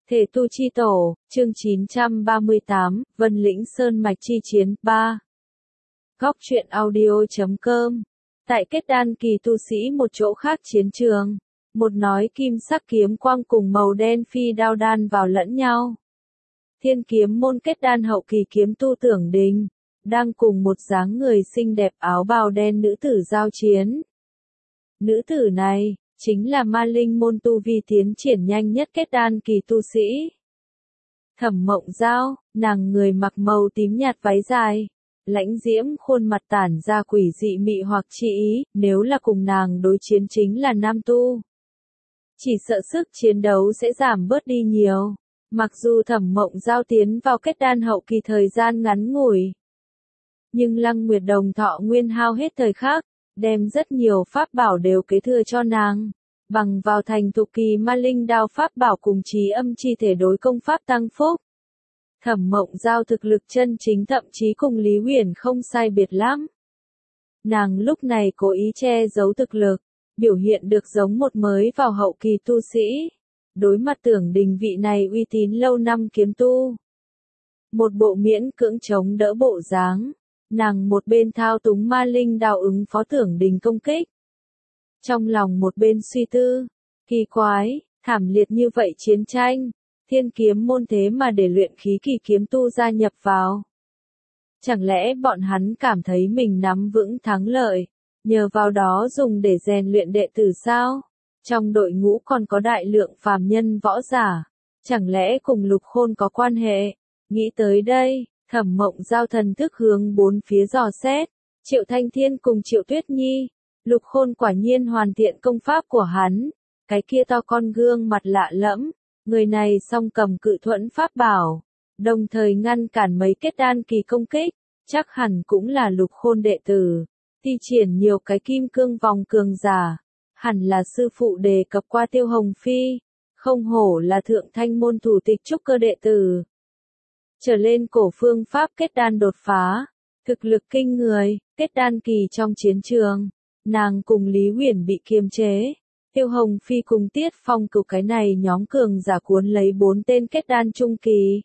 Thể tu chi tổ, chương 938, Vân Lĩnh Sơn Mạch chi chiến, 3. Góc truyện audio.com. Tại Kết Đan kỳ tu sĩ một chỗ khác chiến trường, một nói kim sắc kiếm quang cùng màu đen phi đao đan vào lẫn nhau. Thiên kiếm môn Kết Đan hậu kỳ kiếm tu Tưởng Đình, đang cùng một dáng người xinh đẹp áo bào đen nữ tử giao chiến. Nữ tử này chính là Ma Linh môn tu vi tiến triển nhanh nhất Kết Đan kỳ tu sĩ. Thẩm Mộng Giao, nàng người mặc màu tím nhạt váy dài, lãnh diễm khuôn mặt tản ra quỷ dị mị hoặc chi ý, nếu là cùng nàng đối chiến chính là nam tu. Chỉ sợ sức chiến đấu sẽ giảm bớt đi nhiều, mặc dù Thẩm Mộng Giao tiến vào Kết Đan hậu kỳ thời gian ngắn ngủi. Nhưng Lăng Nguyệt Đồng thọ nguyên hao hết thời khắc, đem rất nhiều pháp bảo đều kế thừa cho nàng, bằng vào thành thục kỳ ma linh đao pháp bảo cùng trí âm chi thể đối công pháp tăng phúc. Thẩm Mộng Giao thực lực chân chính thậm chí cùng Lý Huyền không sai biệt lắm. Nàng lúc này cố ý che giấu thực lực, biểu hiện được giống một mới vào hậu kỳ tu sĩ. Đối mặt Tưởng Đình vị này uy tín lâu năm kiếm tu. Một bộ miễn cưỡng chống đỡ bộ dáng. Nàng một bên thao túng ma linh đao ứng phó Tưởng Đình công kích. Trong lòng một bên suy tư, kỳ quái, thảm liệt như vậy chiến tranh, thiên kiếm môn thế mà để luyện khí kỳ kiếm tu gia nhập vào. Chẳng lẽ bọn hắn cảm thấy mình nắm vững thắng lợi, nhờ vào đó dùng để rèn luyện đệ tử sao? Trong đội ngũ còn có đại lượng phàm nhân võ giả, chẳng lẽ cùng Lục Khôn có quan hệ? Nghĩ tới đây, Thẩm Mộng Giao thần thức hướng bốn phía dò xét, Triệu Thanh Thiên cùng Triệu Tuyết Nhi, Lục Khôn quả nhiên hoàn thiện công pháp của hắn, cái kia to con gương mặt lạ lẫm, người này song cầm cự thuẫn pháp bảo, đồng thời ngăn cản mấy Kết Đan kỳ công kích, chắc hẳn cũng là Lục Khôn đệ tử, thi triển nhiều cái kim cương vòng cường giả, hẳn là sư phụ đề cập qua Tiêu Hồng Phi, không hổ là thượng thanh môn thủ tịch trúc cơ đệ tử. Trở lên cổ phương pháp kết đan đột phá, thực lực kinh người, Kết Đan kỳ trong chiến trường, nàng cùng Lý Huyền bị kiềm chế, Tiêu Hồng Phi cùng Tiết Phong Cửu cái này nhóm cường giả cuốn lấy 4 tên kết đan trung kỳ.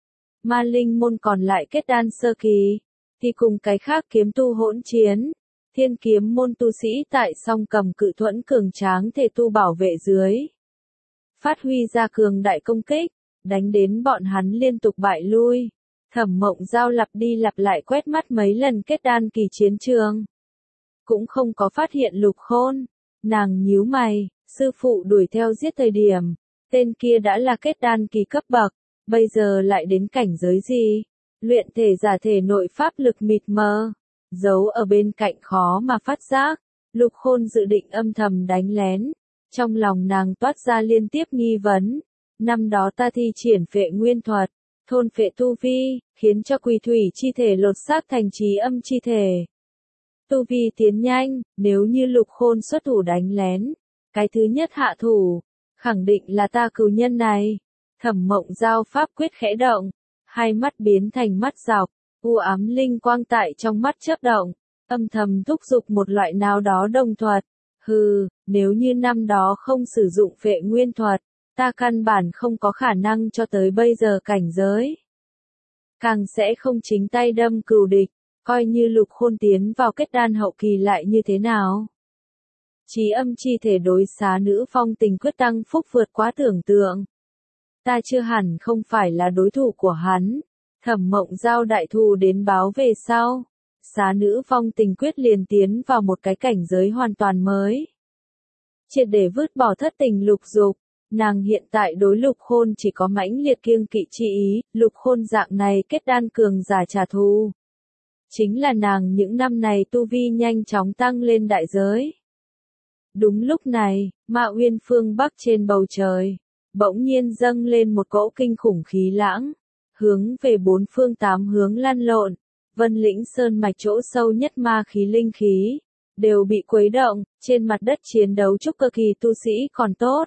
Ma Linh môn còn lại kết đan sơ kỳ, thì cùng cái khác kiếm tu hỗn chiến, thiên kiếm môn tu sĩ tại song cầm cự thuẫn cường tráng thể tu bảo vệ dưới. Phát huy ra cường đại công kích, đánh đến bọn hắn liên tục bại lui. Thẩm Mộng Giao lặp đi lặp lại quét mắt mấy lần kết đan kỳ chiến trường. Cũng không có phát hiện Lục Khôn, nàng nhíu mày, sư phụ đuổi theo giết thời điểm, tên kia đã là kết đan kỳ cấp bậc, bây giờ lại đến cảnh giới gì? Luyện thể giả thể nội pháp lực mịt mờ, giấu ở bên cạnh khó mà phát giác, Lục Khôn dự định âm thầm đánh lén, trong lòng nàng toát ra liên tiếp nghi vấn, năm đó ta thi triển phệ nguyên thuật, thôn phệ tu vi, khiến cho quỷ thủy chi thể lột xác thành trí âm chi thể. Tu vi tiến nhanh, nếu như Lục Khôn xuất thủ đánh lén, cái thứ nhất hạ thủ, khẳng định là ta cừu nhân này. Thẩm Mộng Giao pháp quyết khẽ động, hai mắt biến thành mắt dọc, u ám linh quang tại trong mắt chớp động, âm thầm thúc giục một loại nào đó đồng thuật. Hừ, nếu như năm đó không sử dụng phệ nguyên thuật, ta căn bản không có khả năng cho tới bây giờ cảnh giới. Càng sẽ không chính tay đâm cừu địch, coi như Lục Khôn tiến vào kết đan hậu kỳ lại như thế nào. Trí âm chi thể đối xá nữ phong tình quyết tăng phúc vượt quá tưởng tượng. Ta chưa hẳn không phải là đối thủ của hắn. Thẩm Mộng Giao đại thù đến báo về sau. Xá nữ phong tình quyết liền tiến vào một cái cảnh giới hoàn toàn mới. Triệt để vứt bỏ thất tình lục dục. Nàng hiện tại đối Lục Khôn chỉ có mãnh liệt kiêng kỵ chi ý, Lục Khôn dạng này kết đan cường giả trả thù. Chính là nàng những năm này tu vi nhanh chóng tăng lên đại giới. Đúng lúc này, Ma Uyên phương Bắc trên bầu trời, bỗng nhiên dâng lên một cỗ kinh khủng khí lãng, hướng về bốn phương tám hướng lăn lộn, Vân Lĩnh Sơn Mạch chỗ sâu nhất ma khí linh khí, đều bị quấy động, trên mặt đất chiến đấu trúc cơ kỳ tu sĩ còn tốt.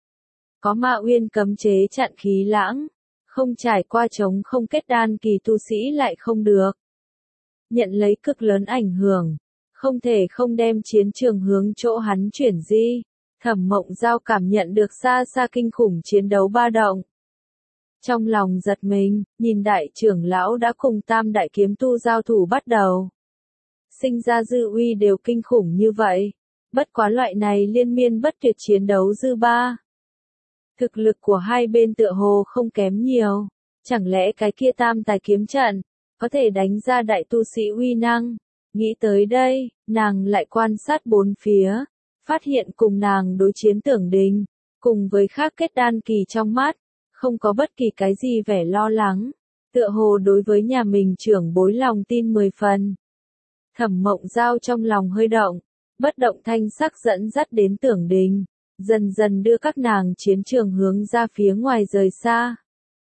Có Ma Uyên cấm chế chặn khí lãng, không trải qua chống không kết đan kỳ tu sĩ lại không được. Nhận lấy cực lớn ảnh hưởng, không thể không đem chiến trường hướng chỗ hắn chuyển di. Thẩm Mộng Giao cảm nhận được xa xa kinh khủng chiến đấu ba động. Trong lòng giật mình, nhìn đại trưởng lão đã cùng tam đại kiếm tu giao thủ bắt đầu. Sinh ra dư uy đều kinh khủng như vậy. Bất quá loại này liên miên bất tuyệt chiến đấu dư ba. Thực lực của hai bên tựa hồ không kém nhiều. Chẳng lẽ cái kia tam tài kiếm trận, có thể đánh ra đại tu sĩ uy năng? Nghĩ tới đây, nàng lại quan sát bốn phía, phát hiện cùng nàng đối chiến Tưởng Đình, cùng với khác kết đan kỳ trong mắt, không có bất kỳ cái gì vẻ lo lắng, tựa hồ đối với nhà mình trưởng bối lòng tin 10 phần. Thẩm Mộng Giao trong lòng hơi động, bất động thanh sắc dẫn dắt đến Tưởng Đình, dần dần đưa các nàng chiến trường hướng ra phía ngoài rời xa.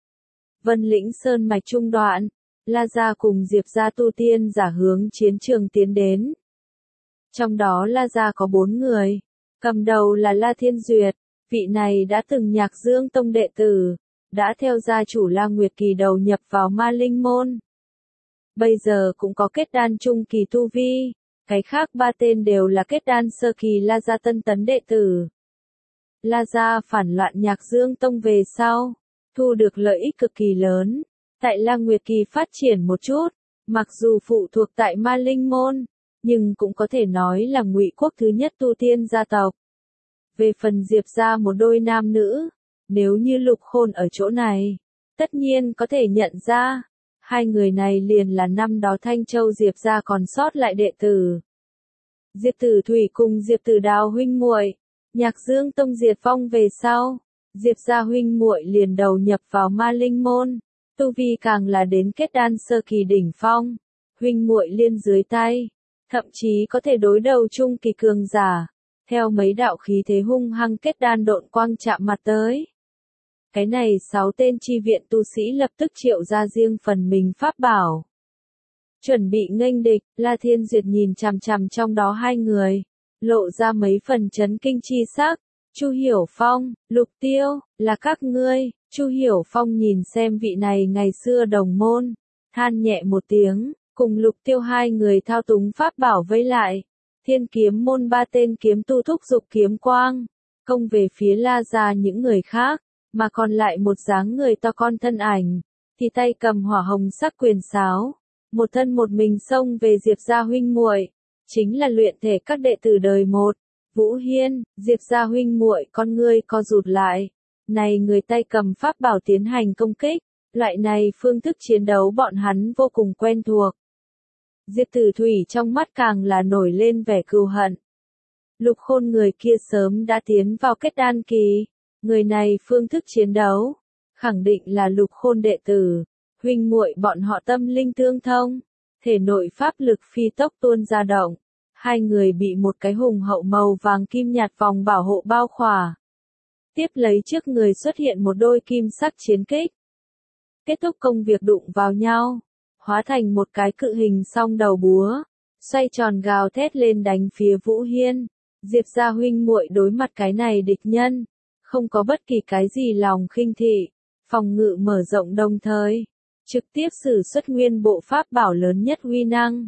Vân Lĩnh Sơn mạch trung đoạn, La Gia cùng Diệp Gia tu tiên giả hướng chiến trường tiến đến. Trong đó La Gia có 4 người, cầm đầu là La Thiên Duyệt, vị này đã từng Nhạc Dương Tông đệ tử, đã theo gia chủ La Nguyệt Kỳ đầu nhập vào Ma Linh môn. Bây giờ cũng có kết đan trung kỳ tu vi, cái khác 3 tên đều là kết đan sơ kỳ La Gia tân tấn đệ tử. La Gia phản loạn Nhạc Dương Tông về sau, thu được lợi ích cực kỳ lớn, tại La Nguyệt Kỳ phát triển một chút, mặc dù phụ thuộc tại Ma Linh môn, nhưng cũng có thể nói là Ngụy quốc thứ nhất tu tiên gia tộc. Về phần Diệp Gia một đôi nam nữ, nếu như Lục Khôn ở chỗ này, tất nhiên có thể nhận ra, hai người này liền là năm đó Thanh Châu Diệp Gia còn sót lại đệ tử. Diệp Tử Thủy cùng Diệp Tử Đào huynh muội, Nhạc Dương Tông diệt vong về sau, Diệp Gia huynh muội liền đầu nhập vào Ma Linh môn, tu vi càng là đến kết đan sơ kỳ đỉnh phong, huynh muội liên dưới tay, thậm chí có thể đối đầu trung kỳ cường giả, theo mấy đạo khí thế hung hăng kết đan độn quang chạm mặt tới. Cái này 6 tên chi viện tu sĩ lập tức triệu ra riêng phần mình pháp bảo. Chuẩn bị nghênh địch, La Thiên Duyệt nhìn chằm chằm trong đó hai người, lộ ra mấy phần chấn kinh chi sắc. Chu Hiểu Phong, Lục Tiêu, là các ngươi. Chu Hiểu Phong nhìn xem vị này ngày xưa đồng môn, than nhẹ một tiếng, cùng Lục Tiêu hai người thao túng pháp bảo vây lại. Thiên kiếm môn 3 tên kiếm tu thúc dục kiếm quang, công về phía La Gia những người khác, mà còn lại một dáng người to con thân ảnh, thì tay cầm hỏa hồng sắc quyền sáo, một thân một mình xông về Diệp Gia huynh muội, chính là luyện thể các đệ tử đời 1. Vũ Hiên, Diệp Gia huynh muội con ngươi co rụt lại. Này người tay cầm pháp bảo tiến hành công kích, loại này phương thức chiến đấu bọn hắn vô cùng quen thuộc. Diệp Tử Thủy trong mắt càng là nổi lên vẻ cừu hận. Lục Khôn người kia sớm đã tiến vào kết đan kỳ, người này phương thức chiến đấu, khẳng định là Lục Khôn đệ tử, huynh muội bọn họ tâm linh tương thông, thể nội pháp lực phi tốc tuôn ra động. Hai người bị một cái hùng hậu màu vàng kim nhạt vòng bảo hộ bao khỏa. Tiếp lấy trước người xuất hiện một đôi kim sắc chiến kích. Kết thúc công việc đụng vào nhau, hóa thành một cái cự hình song đầu búa, xoay tròn gào thét lên đánh phía Vũ Hiên. Diệp Gia huynh muội đối mặt cái này địch nhân, không có bất kỳ cái gì lòng khinh thị, phòng ngự mở rộng đồng thời, trực tiếp sử xuất nguyên bộ pháp bảo lớn nhất uy năng.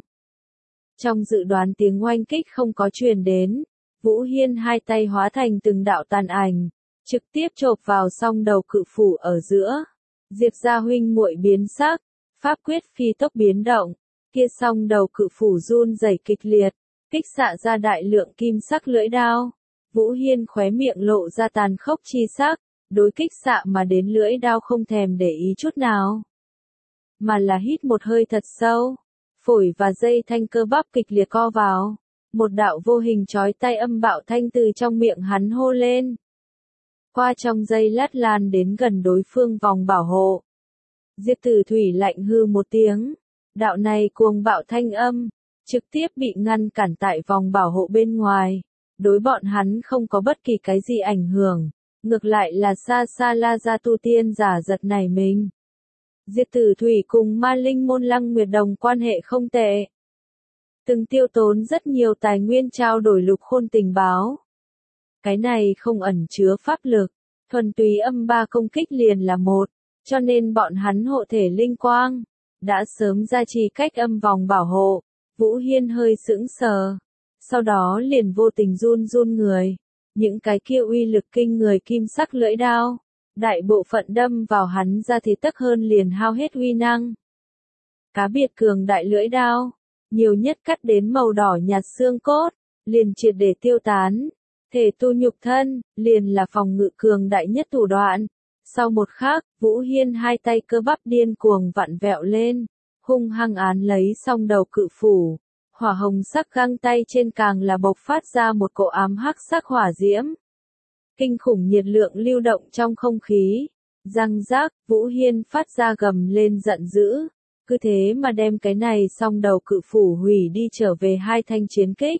Trong dự đoán tiếng oanh kích không có truyền đến, Vũ Hiên hai tay hóa thành từng đạo tàn ảnh, trực tiếp chộp vào song đầu cự phủ ở giữa. Diệp Gia huynh muội biến sắc, pháp quyết phi tốc biến động, kia song đầu cự phủ run rẩy kịch liệt, kích xạ ra đại lượng kim sắc lưỡi đao. Vũ Hiên khóe miệng lộ ra tàn khốc chi sắc, đối kích xạ mà đến lưỡi đao không thèm để ý chút nào, mà là hít một hơi thật sâu. Phổi và dây thanh cơ bắp kịch liệt co vào, một đạo vô hình chói tai âm bạo thanh từ trong miệng hắn hô lên. Qua trong giây lát lan đến gần đối phương vòng bảo hộ. Diệp Tử Thủy lạnh hư một tiếng, đạo này cuồng bạo thanh âm, trực tiếp bị ngăn cản tại vòng bảo hộ bên ngoài, đối bọn hắn không có bất kỳ cái gì ảnh hưởng, ngược lại là xa xa La Gia tu tiên giả giật nảy mình. Diệp Tử Thủy cùng Ma Linh môn Lăng Nguyệt Đồng quan hệ không tệ. Từng tiêu tốn rất nhiều tài nguyên trao đổi Lục Khôn tình báo. Cái này không ẩn chứa pháp lực, thuần túy âm ba công kích liền là một, cho nên bọn hắn hộ thể linh quang, đã sớm gia trì cách âm vòng bảo hộ. Vũ Hiên hơi sững sờ, sau đó liền vô tình run run người. Những cái kia uy lực kinh người kim sắc lưỡi đao, đại bộ phận đâm vào hắn ra thì tấc hơn liền hao hết uy năng. Cá biệt cường đại lưỡi đao, nhiều nhất cắt đến màu đỏ nhạt xương cốt, liền triệt để tiêu tán. Thể tu nhục thân, liền là phòng ngự cường đại nhất thủ đoạn. Sau một khắc, Vũ Hiên hai tay cơ bắp điên cuồng vặn vẹo lên, hung hăng án lấy xong đầu cự phủ. Hỏa hồng sắc găng tay trên càng là bộc phát ra một cỗ ám hắc sắc hỏa diễm. Kinh khủng nhiệt lượng lưu động trong không khí. Răng rác, Vũ Hiên phát ra gầm lên giận dữ. Cứ thế mà đem cái này xong đầu cự phủ hủy đi trở về hai thanh chiến kích.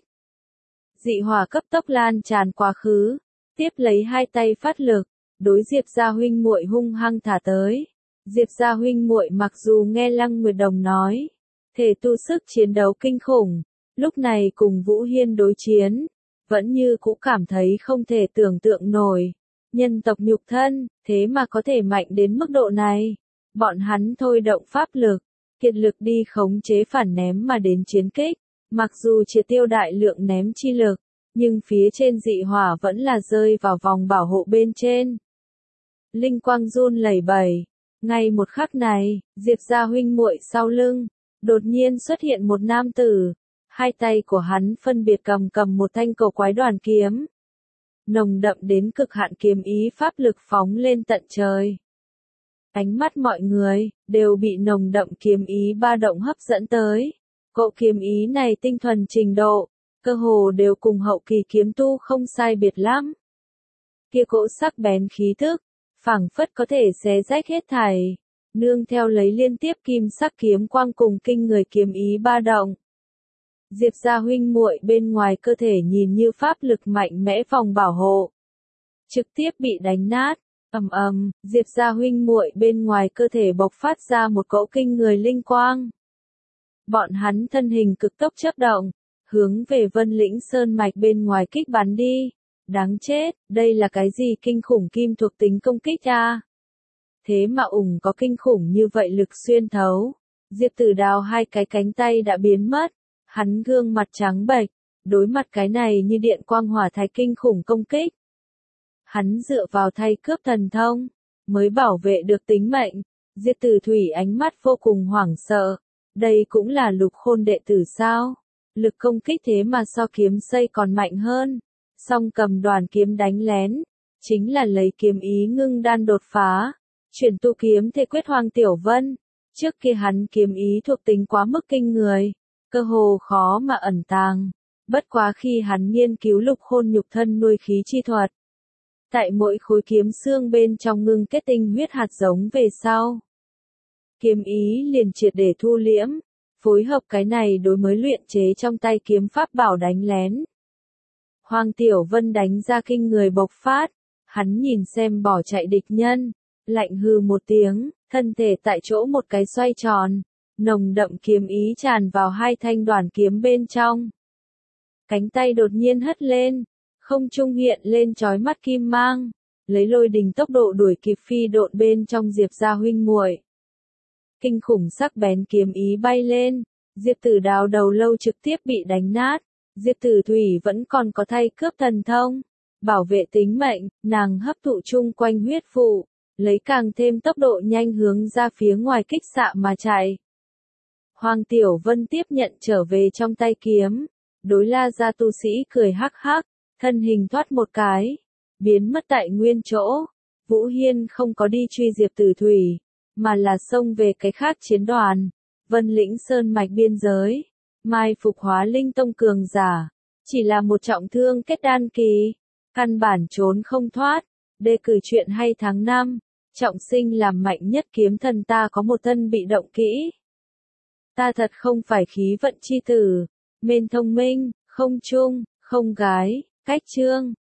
Dị hỏa cấp tốc lan tràn quá khứ, tiếp lấy hai tay phát lực, đối Diệp gia huynh muội hung hăng thả tới. Diệp gia huynh muội mặc dù nghe Lăng Nguyệt Đồng nói, thể tu sức chiến đấu kinh khủng, lúc này cùng Vũ Hiên đối chiến, vẫn như cũ cảm thấy không thể tưởng tượng nổi. Nhân tộc nhục thân, thế mà có thể mạnh đến mức độ này. Bọn hắn thôi động pháp lực, kiệt lực đi khống chế phản ném mà đến chiến kích. Mặc dù triệt tiêu đại lượng ném chi lực, nhưng phía trên dị hỏa vẫn là rơi vào vòng bảo hộ bên trên. Linh quang run lẩy bẩy. Ngay một khắc này, Diệp gia huynh muội sau lưng, đột nhiên xuất hiện một nam tử. Hai tay của hắn phân biệt cầm một thanh cổ quái đoàn kiếm. Nồng đậm đến cực hạn kiếm ý pháp lực phóng lên tận trời. Ánh mắt mọi người, đều bị nồng đậm kiếm ý ba động hấp dẫn tới. Cỗ kiếm ý này tinh thuần trình độ, cơ hồ đều cùng hậu kỳ kiếm tu không sai biệt lắm. Kia cỗ sắc bén khí thức, phảng phất có thể xé rách hết thảy, nương theo lấy liên tiếp kim sắc kiếm quang cùng kinh người kiếm ý ba động. Diệp gia huynh muội bên ngoài cơ thể nhìn như pháp lực mạnh mẽ phòng bảo hộ, trực tiếp bị đánh nát. Diệp gia huynh muội bên ngoài cơ thể bộc phát ra một cỗ kinh người linh quang. Bọn hắn thân hình cực tốc chớp động, hướng về Vân Lĩnh Sơn mạch bên ngoài kích bắn đi. Đáng chết, đây là cái gì kinh khủng kim thuộc tính công kích a? Thế mà có kinh khủng như vậy lực xuyên thấu. Diệp Tử Đào hai cái cánh tay đã biến mất, hắn gương mặt trắng bệch, đối mặt cái này như điện quang hỏa thạch kinh khủng công kích. Hắn dựa vào thay cướp thần thông, mới bảo vệ được tính mệnh. Diệp Tử Thủy ánh mắt vô cùng hoảng sợ. Đây cũng là Lục Khôn đệ tử sao? Lực công kích thế mà so kiếm xây còn mạnh hơn. Song cầm đoàn kiếm đánh lén, chính là lấy kiếm ý ngưng đan đột phá, chuyển tu kiếm thể quyết Hoàng Tiểu Vân. Trước kia hắn kiếm ý thuộc tính quá mức kinh người, cơ hồ khó mà ẩn tàng. Bất quá khi hắn nghiên cứu Lục Khôn nhục thân nuôi khí chi thuật, tại mỗi khối kiếm xương bên trong ngưng kết tinh huyết hạt giống về sau, kiếm ý liền triệt để thu liễm, phối hợp cái này đối mới luyện chế trong tay kiếm pháp bảo đánh lén. Hoàng Tiểu Vân đánh ra kinh người bộc phát, hắn nhìn xem bỏ chạy địch nhân, lạnh hừ một tiếng, thân thể tại chỗ một cái xoay tròn, nồng đậm kiếm ý tràn vào hai thanh đoàn kiếm bên trong. Cánh tay đột nhiên hất lên, không trung hiện lên chói mắt kim mang, lấy lôi đình tốc độ đuổi kịp phi độn bên trong Diệp gia huynh muội. Kinh khủng sắc bén kiếm ý bay lên, Diệp Tử Đào đầu lâu trực tiếp bị đánh nát. Diệp Tử Thủy vẫn còn có thay cướp thần thông, bảo vệ tính mệnh, nàng hấp thụ chung quanh huyết vụ, lấy càng thêm tốc độ nhanh hướng ra phía ngoài kích xạ mà chạy. Hoàng Tiểu Vân tiếp nhận trở về trong tay kiếm, đối La gia tu sĩ cười hắc hắc, thân hình thoát một cái, biến mất tại nguyên chỗ. Vũ Hiên không có đi truy Diệp Tử Thủy, mà là xông về cái khác chiến đoàn, Vân Lĩnh Sơn mạch biên giới. Mai phục Hóa Linh tông cường giả, chỉ là một trọng thương kết đan kỳ, căn bản trốn không thoát. Đề cử chuyện hay tháng 5, trọng sinh làm mạnh nhất kiếm thần ta có một thân bị động kỹ. Ta thật không phải khí vận chi tử, mên thông minh, không trung, không gái, cách chương.